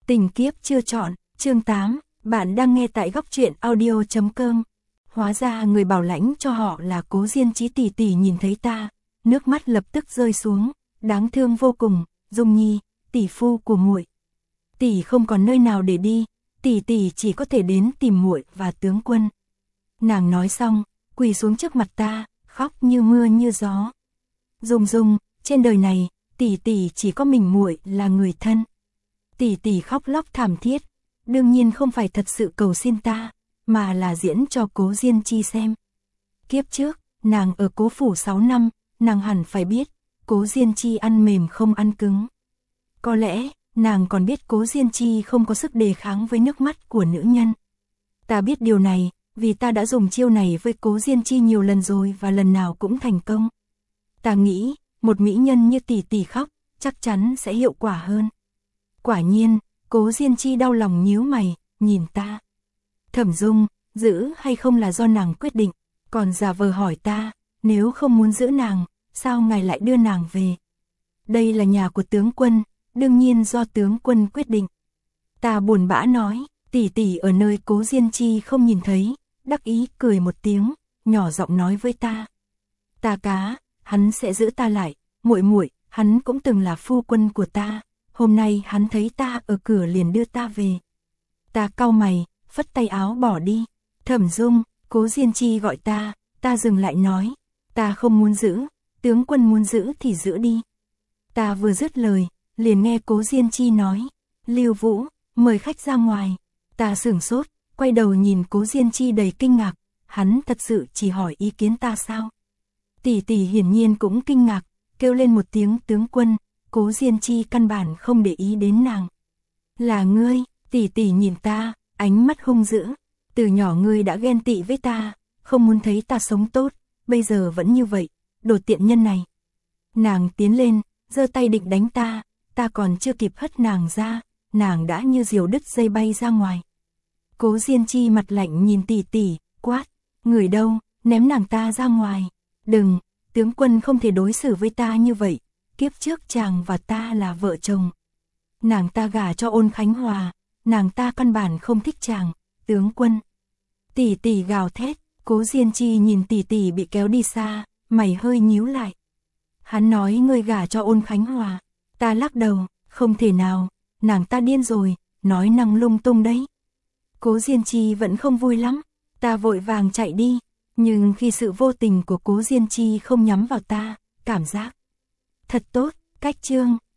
Tình kiếp chưa chọn, chương 8, bạn đang nghe tại góc truyện audio.com. Hóa ra người bảo lãnh cho họ là Cố Diên Chí. Tỷ tỷ nhìn thấy ta, nước mắt lập tức rơi xuống, đáng thương vô cùng. Dung Nhi, tỷ phu của muội, tỷ không còn nơi nào để đi, tỷ chỉ có thể đến tìm muội và tướng quân. Nàng nói xong, quỳ xuống trước mặt ta, khóc như mưa như gió. Dung, trên đời này, tỷ chỉ có mình muội là người thân. Tỷ khóc lóc thảm thiết, đương nhiên không phải thật sự cầu xin ta, mà là diễn cho Cố Diên Chi xem. Kiếp trước, nàng ở Cố phủ 6 năm, nàng hẳn phải biết, Cố Diên Chi ăn mềm không ăn cứng. Có lẽ, nàng còn biết Cố Diên Chi không có sức đề kháng với nước mắt của nữ nhân. Ta biết điều này, vì ta đã dùng chiêu này với Cố Diên Chi nhiều lần rồi và lần nào cũng thành công. Ta nghĩ, một mỹ nhân như tỷ khóc, chắc chắn sẽ hiệu quả hơn. Quả nhiên, Cố Diên Chi đau lòng nhíu mày, nhìn ta. Thẩm Dung, giữ hay không là do nàng quyết định, còn giả vờ hỏi ta, nếu không muốn giữ nàng, sao ngài lại đưa nàng về? Đây là nhà của tướng quân, đương nhiên do tướng quân quyết định. Ta buồn bã nói, tỷ ở nơi Cố Diên Chi không nhìn thấy, đắc ý cười một tiếng, nhỏ giọng nói với ta. Ta cá, hắn sẽ giữ ta lại, muội, hắn cũng từng là phu quân của ta. Hôm nay hắn thấy ta ở cửa liền đưa ta về. Ta cau mày, phất tay áo bỏ đi. Thẩm Dung, Cố Diên Chi gọi ta dừng lại nói. Ta không muốn giữ, tướng quân muốn giữ thì giữ đi. Ta vừa dứt lời, liền nghe Cố Diên Chi nói. Lưu Vũ, mời khách ra ngoài. Ta sửng sốt, quay đầu nhìn Cố Diên Chi đầy kinh ngạc. Hắn thật sự chỉ hỏi ý kiến ta sao? Tỷ hiển nhiên cũng kinh ngạc, kêu lên một tiếng tướng quân. Cố Diên Chi căn bản không để ý đến nàng. Là ngươi, tỷ nhìn ta, ánh mắt hung dữ. Từ nhỏ ngươi đã ghen tị với ta, không muốn thấy ta sống tốt, bây giờ vẫn như vậy, đồ tiện nhân này. Nàng tiến lên, giơ tay định đánh ta còn chưa kịp hất nàng ra, nàng đã như diều đứt dây bay ra ngoài. Cố Diên Chi mặt lạnh nhìn tỷ, quát, người đâu, ném nàng ta ra ngoài. Đừng, tướng quân không thể đối xử với ta như vậy. Kiếp trước chàng và ta là vợ chồng. Nàng ta gả cho Ôn Khánh Hòa, nàng ta căn bản không thích chàng, tướng quân. Tỷ gào thét, Cố Diên Chi nhìn tỷ bị kéo đi xa, mày hơi nhíu lại. Hắn nói ngươi gả cho Ôn Khánh Hòa. Ta lắc đầu, không thể nào, nàng ta điên rồi, nói năng lung tung đấy. Cố Diên Chi vẫn không vui lắm, ta vội vàng chạy đi, nhưng khi sự vô tình của Cố Diên Chi không nhắm vào ta, cảm giác thật tốt. Cách chương